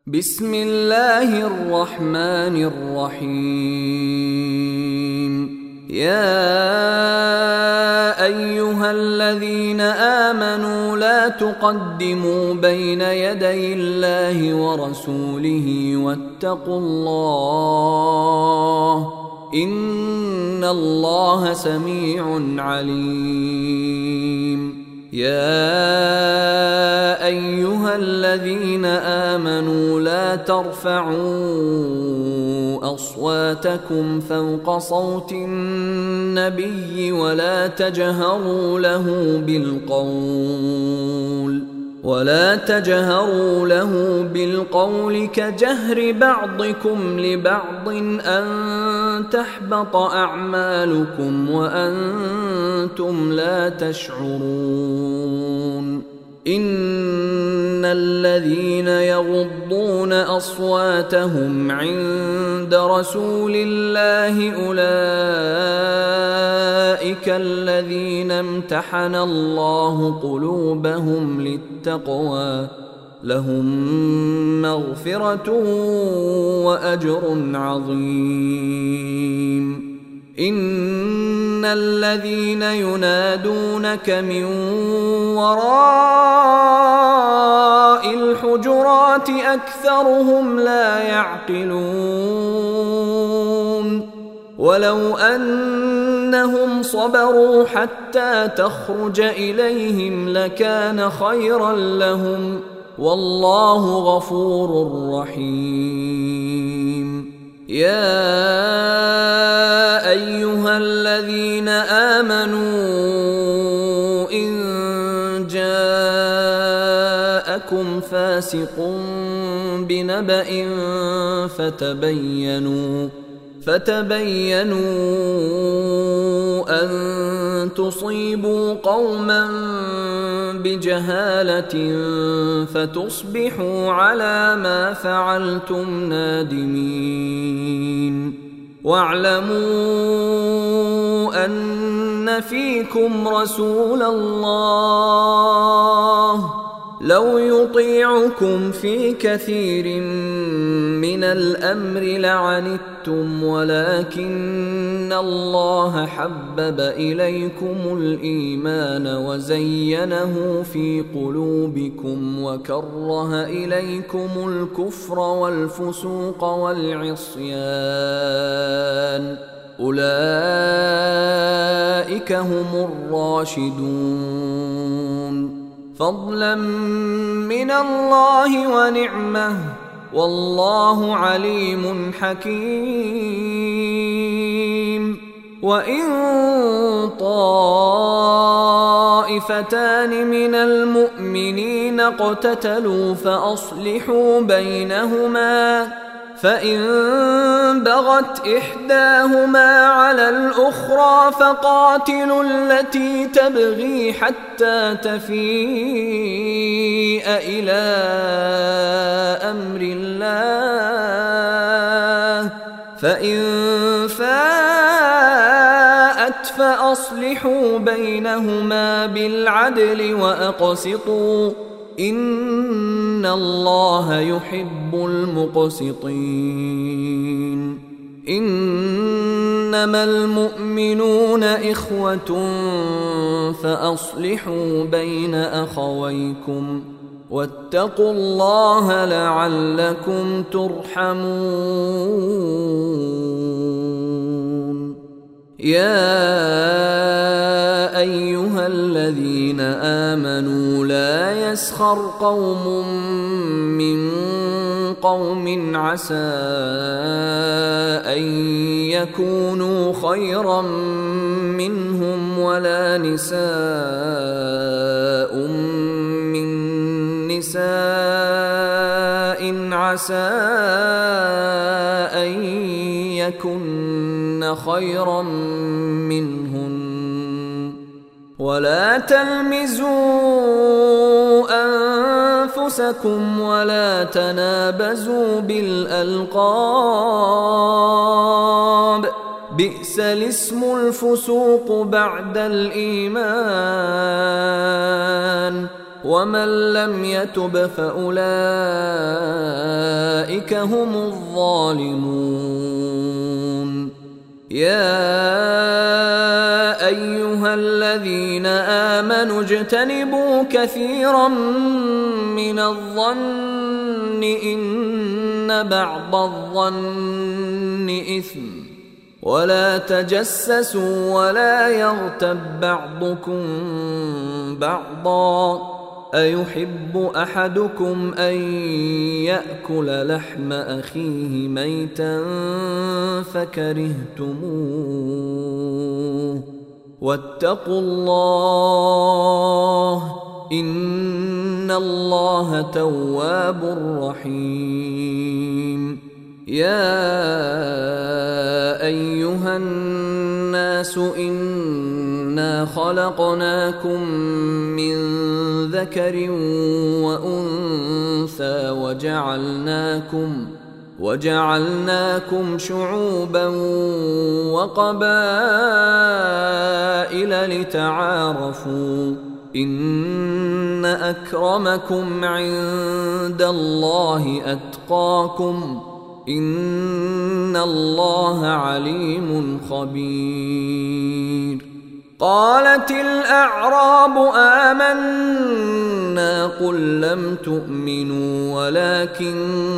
بسم الله الرحمن الرحيم. يا أيها الذين آمنوا لا تقدموا بين يدي الله ورسوله واتقوا الله إن الله سميع عليم. يا أيها الذين آمنوا لا ترفعوا أصواتكم فوق صوت النبي ولا تجهروا له بالقول كجهر بعضكم لبعض أن تحبط أعمالكم وأنتم لا تشعرون. إن الذين يغضون أصواتهم عند رسول الله أولئك الذين امتحن الله قلوبهم للتقوى لهم مغفرة وأجر عظيم. إن الذين ينادونك من وراء الحجرات أكثرهم لا يعقلون. ولو أنهم صبروا حتى تخرج إليهم لكان خيرا لهم والله غفور رحيم. يا أيها الذين آمنوا إن جاءكم فاسق بنبأ فتبينوا أن تصيبوا قوما بجهالة فتصبحوا على ما فعلتم نادمين. واعلموا أن فيكم رسول الله لو يطيعكم في كثير من الأمر لعنتم ولكن الله حبب إليكم الإيمان وزينه في قلوبكم وكره إليكم الكفر والفسوق والعصيان أولئك هم الراشدون فضلا من الله ونعمه والله عليم حكيم. وإن طائفتان من المؤمنين اقتتلوا فأصلحوا بينهما فإن بغت إحداهما على الأخرى فقاتلوا التي تبغي حتى تفيء إلى أمر الله فإن فاءت فأصلحوا بينهما بالعدل وأقسطوا إن الله يحب المقسطين. إنما المؤمنون إخوة فأصلحوا بين أخويكم واتقوا الله لعلكم ترحمون. يا أيها الذين آمنوا لا يسخر قوم من قوم عسى أن يكونوا خيرا منهم ولا نساء من نساء عسى أن يكن خيرا منهن ولا تلمزوا أنفسكم ولا تنابزوا بالألقاب بئس الاسم الفسوق بعد الإيمان ومن لم يتب فأولئك أولئك هم الظالمون. يا أيها الذين آمنوا اجتنبوا كثيرا من الظن إن بعض الظن إثم، ولا تجسسوا ولا يغتب بعضكم بعضا، أيحب أحدكم أن يأكل لحم أخيه ميتا فكرهتموه، واتقوا الله إن الله تواب رحيم. يا أيها الناس إنا خلقناكم من ذكر وأنثى وجعلناكم شعوبا وقبائل لتعارفوا إن أكرمكم عند الله أتقاكم إن الله عليم خبير. قالت الأعراب آمنا قل لم تؤمنوا ولكن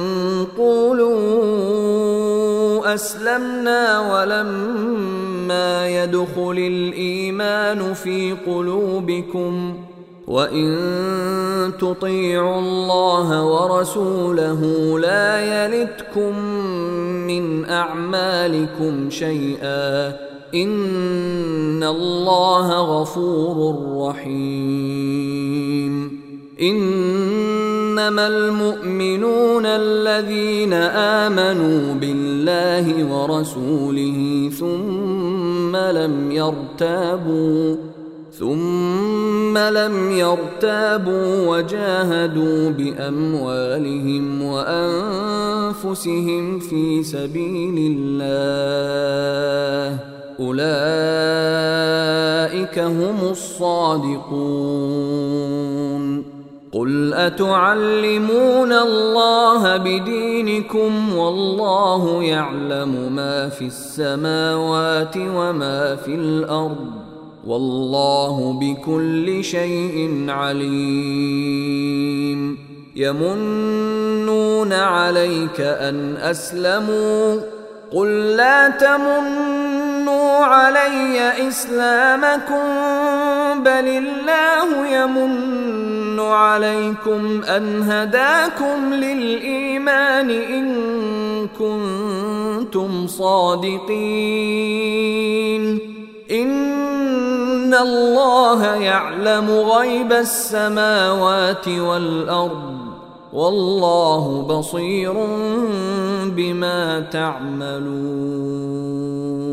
قولوا أسلمنا ولما يدخل الإيمان في قلوبكم وإن تطيعوا الله ورسوله لا يلتكم من أعمالكم شيئا إن الله غفور رحيم. إنما المؤمنون الذين آمنوا بالله ورسوله ثم لم يرتابوا وجاهدوا بأموالهم وأنفسهم في سبيل الله أولئك هم الصادقون. قل أتعلمون الله بدينكم والله يعلم ما في السماوات وما في الأرض والله بكل شيء عليم. يمنون عليك أن أسلموا قل لا تمنوا علي إسلامكم بل الله يمن عليكم أن هداكم للإيمان إن كنتم صادقين. إن الله يعلم غيب السماوات والأرض والله بصير بما تعملون.